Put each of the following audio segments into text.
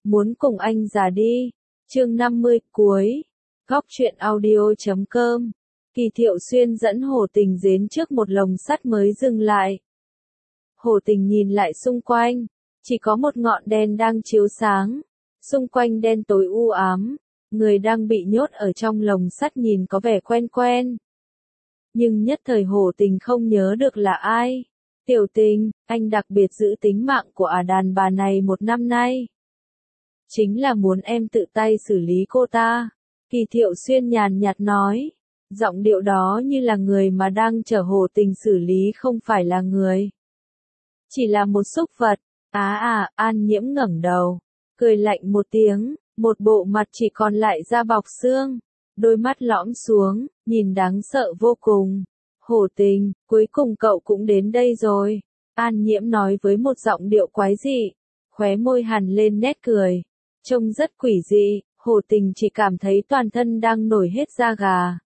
muốn cùng anh già đi. Chương 50 cuối. Góc truyện audio.com. Kỳ Thiệu Xuyên dẫn Hồ Tình đến trước một lồng sắt mới dừng lại. Hồ Tình nhìn lại xung quanh, chỉ có một ngọn đèn đang chiếu sáng, xung quanh đen tối u ám, người đang bị nhốt ở trong lồng sắt nhìn có vẻ quen quen. Nhưng nhất thời Hồ Tình không nhớ được là ai. Tiểu Tình, anh đặc biệt giữ tính mạng của đàn bà này 1 năm nay. Chính là muốn em tự tay xử lý cô ta. Kỳ Thiệu Xuyên nhàn nhạt nói, giọng điệu đó như là người mà đang chờ Hồ Tình xử lý không phải là người. Chỉ là một súc vật. An Nhiễm ngẩng đầu, cười lạnh một tiếng, một bộ mặt chỉ còn lại da bọc xương, đôi mắt lõm xuống, nhìn đáng sợ vô cùng. Hồ Tình, cuối cùng cậu cũng đến đây rồi. An Nhiễm nói với một giọng điệu quái dị, khóe môi hằn lên nét cười, trông rất quỷ dị. Hồ Tình chỉ cảm thấy toàn thân đang nổi hết da gà.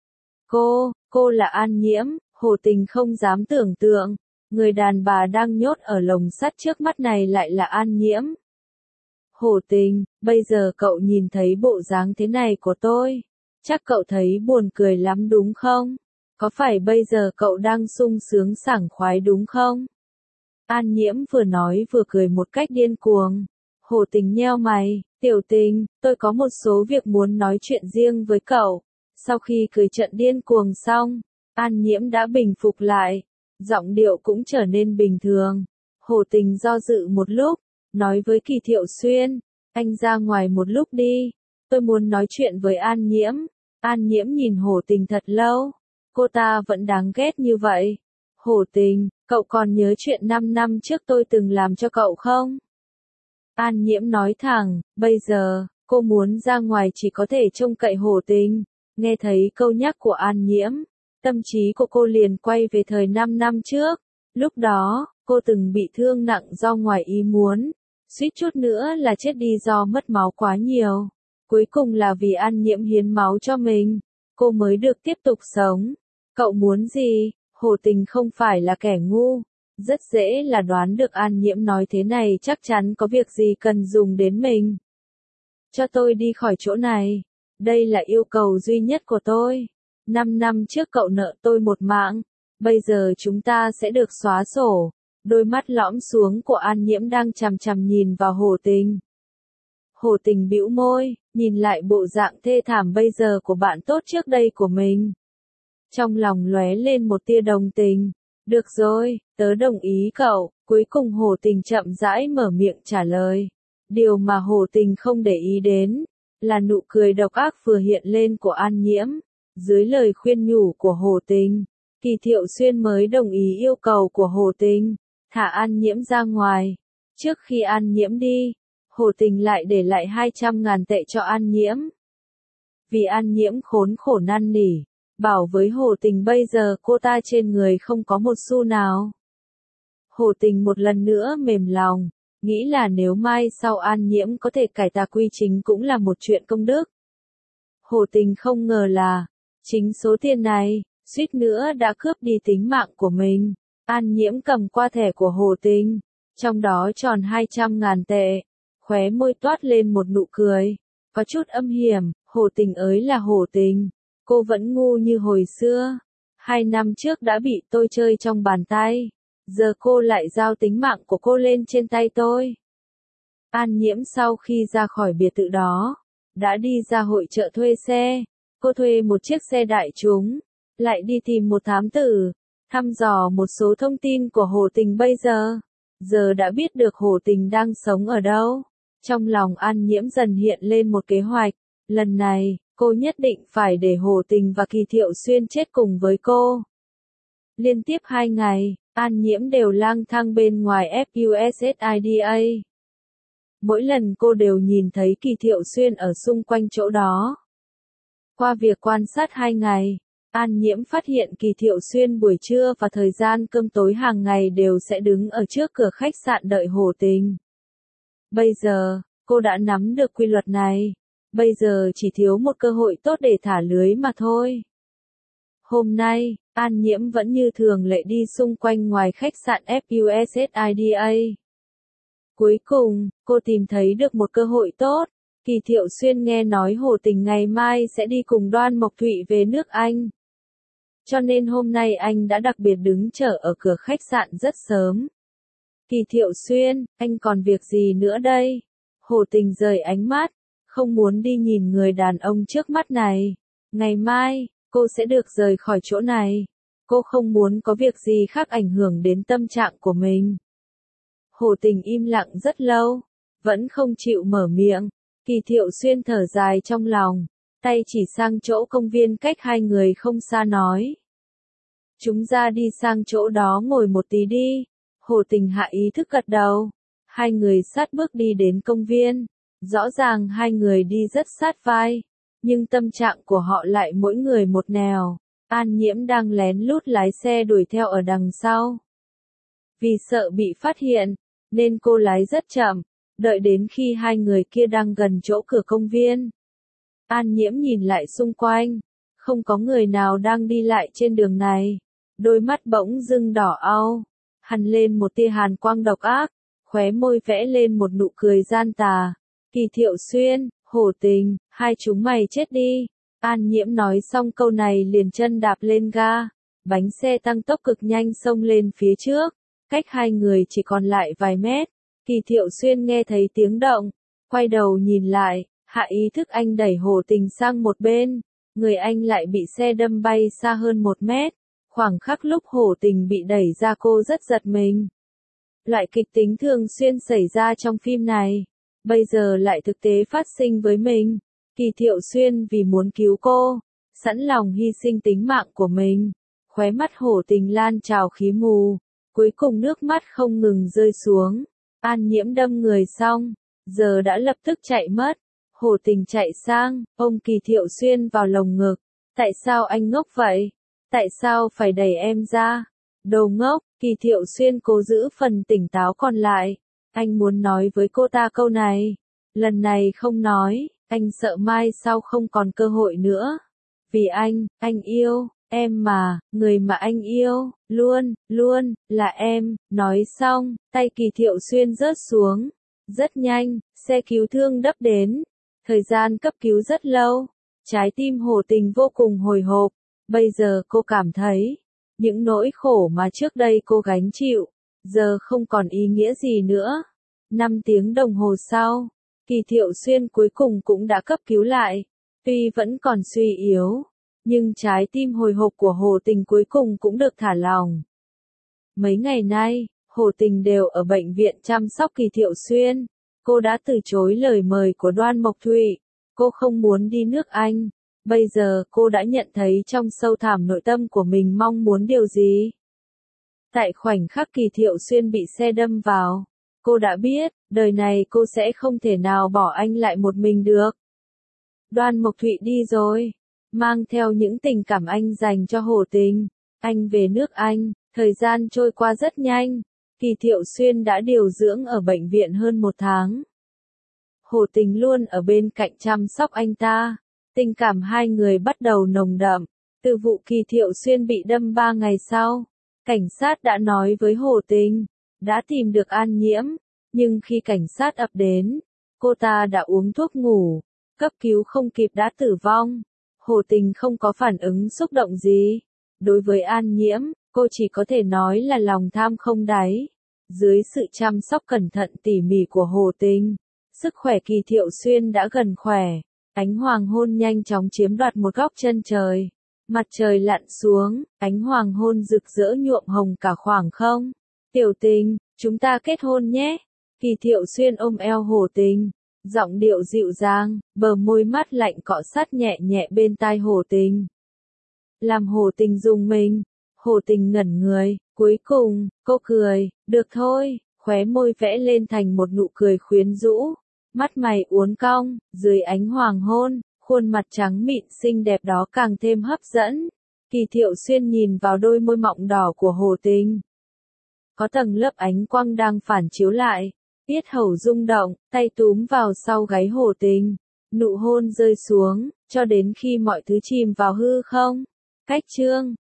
Cô là An Nhiễm. Hồ Tình không dám tưởng tượng, người đàn bà đang nhốt ở lồng sắt trước mắt này lại là An Nhiễm. Hồ Tình, bây giờ cậu nhìn thấy bộ dáng thế này của tôi, chắc cậu thấy buồn cười lắm đúng không? Có phải bây giờ cậu đang sung sướng sảng khoái đúng không? An Nhiễm vừa nói vừa cười một cách điên cuồng. Hồ Tình nheo mày, Tiểu Tình, tôi có một số việc muốn nói chuyện riêng với cậu. Sau khi cười trận điên cuồng xong, An Nhiễm đã bình phục lại, giọng điệu cũng trở nên bình thường. Hồ Tình do dự một lúc, nói với Kỳ Thiệu Xuyên, anh ra ngoài một lúc đi, tôi muốn nói chuyện với An Nhiễm. An Nhiễm nhìn Hồ Tình thật lâu, cô ta vẫn đáng ghét như vậy. Hồ Tình, cậu còn nhớ chuyện 5 năm trước tôi từng làm cho cậu không? An Nhiễm nói thẳng, bây giờ, cô muốn ra ngoài chỉ có thể trông cậy Hồ Tình. Nghe thấy câu nhắc của An Nhiễm, tâm trí của cô liền quay về thời 5 năm trước. Lúc đó, cô từng bị thương nặng do ngoài ý muốn, suýt chút nữa là chết đi do mất máu quá nhiều. Cuối cùng là vì An Nhiễm hiến máu cho mình, cô mới được tiếp tục sống. Cậu muốn gì? Hồ Tình không phải là kẻ ngu, rất dễ là đoán được An Nhiễm nói thế này chắc chắn có việc gì cần dùng đến mình. Cho tôi đi khỏi chỗ này, đây là yêu cầu duy nhất của tôi. 5 năm trước cậu nợ tôi một mạng, bây giờ chúng ta sẽ được xóa sổ. Đôi mắt lõm xuống của An Nhiễm đang chằm chằm nhìn vào Hồ Tình. Hồ Tình bĩu môi, nhìn lại bộ dạng thê thảm bây giờ của bạn tốt trước đây của mình. Trong lòng lóe lên một tia đồng tình. Được rồi, tớ đồng ý cậu. Cuối cùng Hồ Tình chậm rãi mở miệng trả lời. Điều mà Hồ Tình không để ý đến, là nụ cười độc ác vừa hiện lên của An Nhiễm. Dưới lời khuyên nhủ của Hồ Tình, Kỳ Thiệu Xuyên mới đồng ý yêu cầu của Hồ Tình, thả An Nhiễm ra ngoài. Trước khi An Nhiễm đi, Hồ Tình lại để lại 200.000 tệ cho An Nhiễm. Vì An Nhiễm khốn khổ năn nỉ, bảo với Hồ Tình bây giờ cô ta trên người không có một xu nào. Hồ Tình một lần nữa mềm lòng, nghĩ là nếu mai sau An Nhiễm có thể cải tà quy chính cũng là một chuyện công đức. Hồ Tình không ngờ là, chính số tiền này, suýt nữa đã cướp đi tính mạng của mình. An Nhiễm cầm qua thẻ của Hồ Tình, trong đó tròn 200.000 tệ, khóe môi toát lên một nụ cười, có chút âm hiểm. Hồ Tình ơi là Hồ Tình, cô vẫn ngu như hồi xưa. 2 năm trước đã bị tôi chơi trong bàn tay, giờ cô lại giao tính mạng của cô lên trên tay tôi. An Nhiễm sau khi ra khỏi biệt thự đó, đã đi ra hội chợ thuê xe. Cô thuê một chiếc xe đại chúng, lại đi tìm một thám tử, thăm dò một số thông tin của Hồ Tình bây giờ. Giờ đã biết được Hồ Tình đang sống ở đâu. Trong lòng An Nhiễm dần hiện lên một kế hoạch. Lần này, cô nhất định phải để Hồ Tình và Kỳ Thiệu Xuyên chết cùng với cô. Liên tiếp 2 ngày, An Nhiễm đều lang thang bên ngoài FUSSIDA. Mỗi lần cô đều nhìn thấy Kỳ Thiệu Xuyên ở xung quanh chỗ đó. Qua việc quan sát 2 ngày, An Nhiễm phát hiện Kỳ Thiệu Xuyên buổi trưa và thời gian cơm tối hàng ngày đều sẽ đứng ở trước cửa khách sạn đợi Hồ Tình. Bây giờ, cô đã nắm được quy luật này. Bây giờ chỉ thiếu một cơ hội tốt để thả lưới mà thôi. Hôm nay, An Nhiễm vẫn như thường lệ đi xung quanh ngoài khách sạn FUSSIDA. Cuối cùng, cô tìm thấy được một cơ hội tốt. Kỳ Thiệu Xuyên nghe nói Hồ Tình ngày mai sẽ đi cùng Đoan Mộc Thụy về nước Anh. Cho nên hôm nay anh đã đặc biệt đứng chờ ở cửa khách sạn rất sớm. Kỳ Thiệu Xuyên, anh còn việc gì nữa đây? Hồ Tình rời ánh mắt, không muốn đi nhìn người đàn ông trước mắt này. Ngày mai, cô sẽ được rời khỏi chỗ này. Cô không muốn có việc gì khác ảnh hưởng đến tâm trạng của mình. Hồ Tình im lặng rất lâu, vẫn không chịu mở miệng. Kỳ Thiệu Xuyên thở dài trong lòng, tay chỉ sang chỗ công viên cách hai người không xa nói. Chúng ta đi sang chỗ đó ngồi một tí đi. Hồ Tình hạ ý thức gật đầu. Hai người sát bước đi đến công viên. Rõ ràng hai người đi rất sát vai, nhưng tâm trạng của họ lại mỗi người một nẻo. An Nhiễm đang lén lút lái xe đuổi theo ở đằng sau. Vì sợ bị phát hiện, nên cô lái rất chậm, đợi đến khi hai người kia đang gần chỗ cửa công viên. An Nhiễm nhìn lại xung quanh, không có người nào đang đi lại trên đường này. Đôi mắt bỗng dưng đỏ au, hằn lên một tia hàn quang độc ác, khóe môi vẽ lên một nụ cười gian tà. Kỳ Thiệu Xuyên, Hồ Tình, hai chúng mày chết đi. An Nhiễm nói xong câu này liền chân đạp lên ga, bánh xe tăng tốc cực nhanh xông lên phía trước, cách hai người chỉ còn lại vài mét. Kỳ Thiệu Xuyên nghe thấy tiếng động, quay đầu nhìn lại, hạ ý thức anh đẩy Hồ Tình sang một bên, người anh lại bị xe đâm bay xa hơn 1 mét. Khoảng khắc lúc Hồ Tình bị đẩy ra cô rất giật mình. Loại kịch tính thường xuyên xảy ra trong phim này, bây giờ lại thực tế phát sinh với mình. Kỳ Thiệu Xuyên vì muốn cứu cô, sẵn lòng hy sinh tính mạng của mình. Khóe mắt Hồ Tình lan trào khí mù, cuối cùng nước mắt không ngừng rơi xuống. An Nhiễm đâm người xong, giờ đã lập tức chạy mất. Hồ Tình chạy sang, ôm Kỳ Thiệu Xuyên vào lồng ngực. Tại sao anh ngốc vậy? Tại sao phải đẩy em ra? Đồ ngốc. Kỳ Thiệu Xuyên cố giữ phần tỉnh táo còn lại. Anh muốn nói với cô ta câu này. Lần này không nói, anh sợ mai sau không còn cơ hội nữa. Vì anh yêu em mà, người mà anh yêu, luôn, là em. Nói xong, tay Kỳ Thiệu Xuyên rớt xuống. Rất nhanh, xe cứu thương đắp đến. Thời gian cấp cứu rất lâu. Trái tim Hồ Tình vô cùng hồi hộp. Bây giờ cô cảm thấy, những nỗi khổ mà trước đây cô gánh chịu, giờ không còn ý nghĩa gì nữa. 5 tiếng đồng hồ sau, Kỳ Thiệu Xuyên cuối cùng cũng đã cấp cứu lại. Tuy vẫn còn suy yếu, nhưng trái tim hồi hộp của Hồ Tình cuối cùng cũng được thả lỏng. Mấy ngày nay, Hồ Tình đều ở bệnh viện chăm sóc Kỳ Thiệu Xuyên. Cô đã từ chối lời mời của Đoan Mộc Thụy. Cô không muốn đi nước Anh. Bây giờ cô đã nhận thấy trong sâu thẳm nội tâm của mình mong muốn điều gì. Tại khoảnh khắc Kỳ Thiệu Xuyên bị xe đâm vào, cô đã biết, đời này cô sẽ không thể nào bỏ anh lại một mình được. Đoan Mộc Thụy đi rồi, mang theo những tình cảm anh dành cho Hồ Tình. Anh về nước Anh, thời gian trôi qua rất nhanh. Kỳ Thiệu Xuyên đã điều dưỡng ở bệnh viện hơn 1 tháng. Hồ Tình luôn ở bên cạnh chăm sóc anh ta. Tình cảm hai người bắt đầu nồng đậm. Từ vụ Kỳ Thiệu Xuyên bị đâm 3 ngày sau, cảnh sát đã nói với Hồ Tình, đã tìm được An Nhiễm, nhưng khi cảnh sát ập đến, cô ta đã uống thuốc ngủ, cấp cứu không kịp đã tử vong. Hồ Tình không có phản ứng xúc động gì. Đối với An Nhiễm, cô chỉ có thể nói là lòng tham không đáy. Dưới sự chăm sóc cẩn thận tỉ mỉ của Hồ Tình, sức khỏe Kỳ Thiệu Xuyên đã gần khỏe. Ánh hoàng hôn nhanh chóng chiếm đoạt một góc chân trời. Mặt trời lặn xuống, ánh hoàng hôn rực rỡ nhuộm hồng cả khoảng không. Tiểu Tình, chúng ta kết hôn nhé. Kỳ Thiệu Xuyên ôm eo Hồ Tình, giọng điệu dịu dàng, bờ môi mát lạnh cọ sát nhẹ nhẹ bên tai Hồ Tình. Làm Hồ Tình rùng mình. Hồ Tình ngẩn người, cuối cùng, cô cười, được thôi, khóe môi vẽ lên thành một nụ cười khuyến rũ. Mắt mày uốn cong, dưới ánh hoàng hôn, khuôn mặt trắng mịn xinh đẹp đó càng thêm hấp dẫn. Kỳ Thiệu Xuyên nhìn vào đôi môi mọng đỏ của Hồ Tình. Có tầng lớp ánh quang đang phản chiếu lại, yết hầu rung động, tay túm vào sau gáy Hồ Tình. Nụ hôn rơi xuống, cho đến khi mọi thứ chìm vào hư không. Cách chương